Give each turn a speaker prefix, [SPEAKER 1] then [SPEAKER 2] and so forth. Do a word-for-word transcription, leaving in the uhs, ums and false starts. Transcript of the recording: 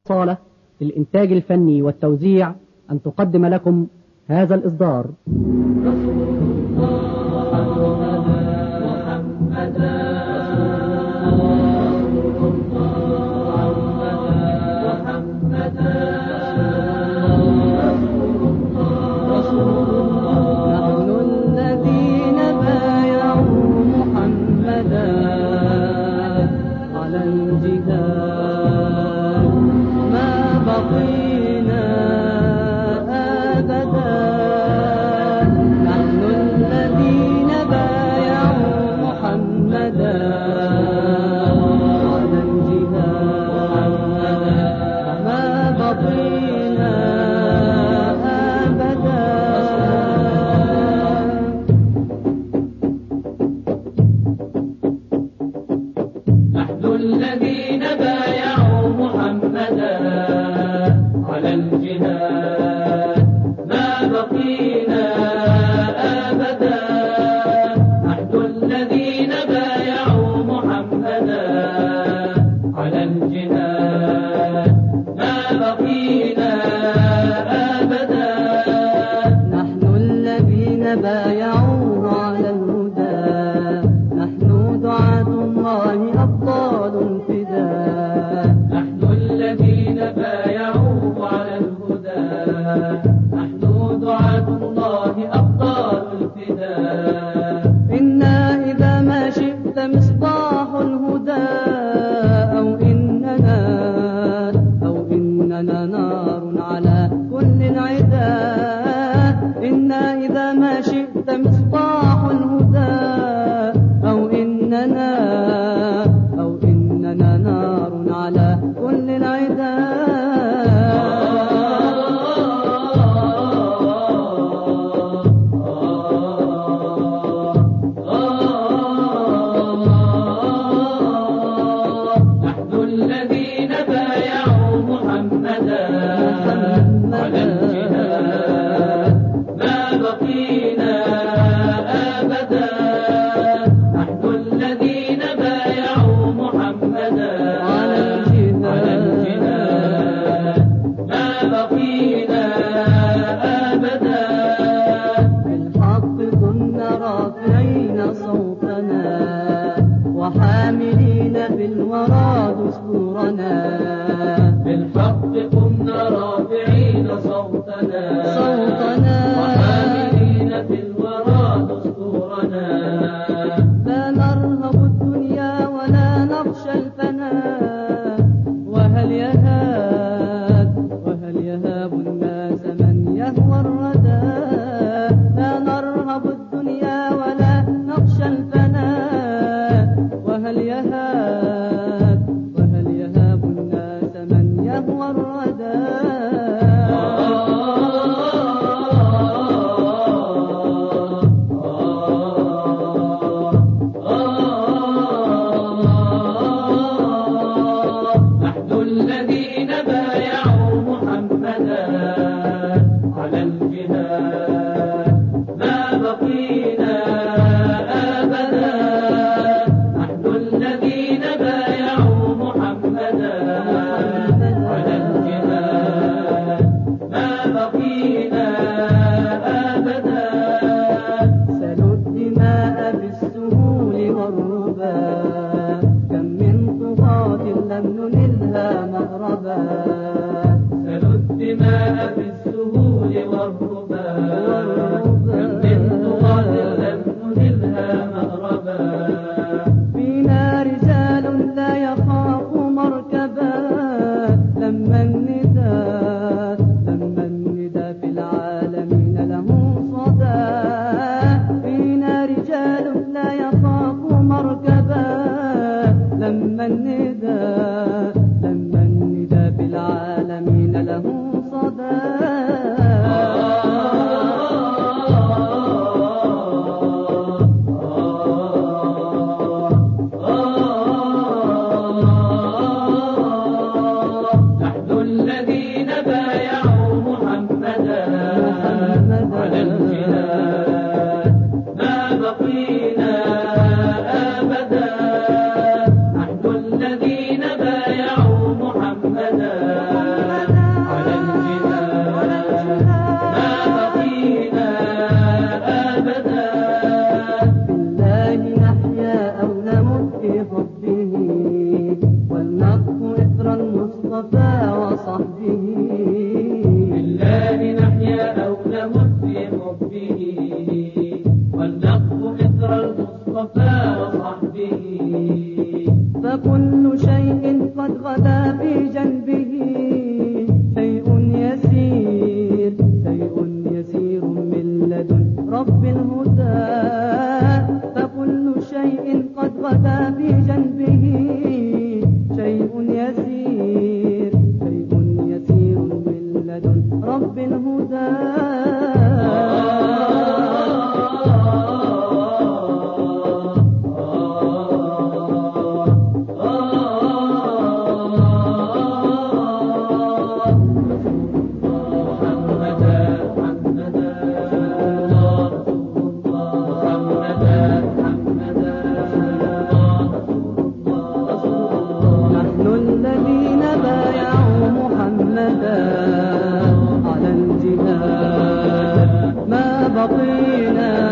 [SPEAKER 1] صالة للإنتاج الفني والتوزيع أن تقدم لكم هذا الإصدار.
[SPEAKER 2] الذين بايعوا محمدا على الجهاد ما بقينا أبدا. نحن الذين بايعوا محمدا على الجهاد ما بقينا أبدا.
[SPEAKER 3] نحن الذين بايعوا على الهدى، نحن دعاة الله أبطال الفداء.
[SPEAKER 2] نحن الذين بايعوا على الهدى، نحن دعاة الله أبطال الفداء.
[SPEAKER 3] إنا إذا ما شئت مصباح الهدى، أو إننا أو إننا نار على كل العداء. إنا إذا ما شئت مصباح الهدى، أو إننا أو إننا نار على كل العداء.
[SPEAKER 2] نحن الذين بايعوا محمدا على الجهاد ما بقينا أبدا. نحن الذين بايعوا محمدا على الجهاد ما بقينا أبدا.
[SPEAKER 3] بالحق كنا رافعين صوتنا، وحاملين بالورى دستورنا.
[SPEAKER 2] بالحق كنا رافعين صوتنا
[SPEAKER 3] صوتنا
[SPEAKER 2] وحاملين بالورى دستورنا.
[SPEAKER 3] لا نرهب الدنيا ولا نخشى الفناء. وهل يهاب وهل يهاب الناس من يهوى الردى. لا نرهب الدنيا ولا نخشى الفناء. وهل يهاب وهل يهاب الناس من يهوى الردى.
[SPEAKER 2] نحن الذين بايعوا محمدا على الجهاد ما بقينا أبدا. نحن الذين بايعوا محمدا على الجهاد ما بقينا أبدا.
[SPEAKER 3] سلوا الدماء بالسهول والربا، كم من طغاة لم ننلها مهربا.
[SPEAKER 2] سلوا الدماء بالسهول والربا، كم من طغاة لم ننلها مهربا.
[SPEAKER 3] فينا رجال لا يخافوا مركبا، لما النداء لما النداء في العالمين له صدى. فينا رجال لا يخافوا مركبا، لما النداء لما النداء في العالمين له صدى. ماضينا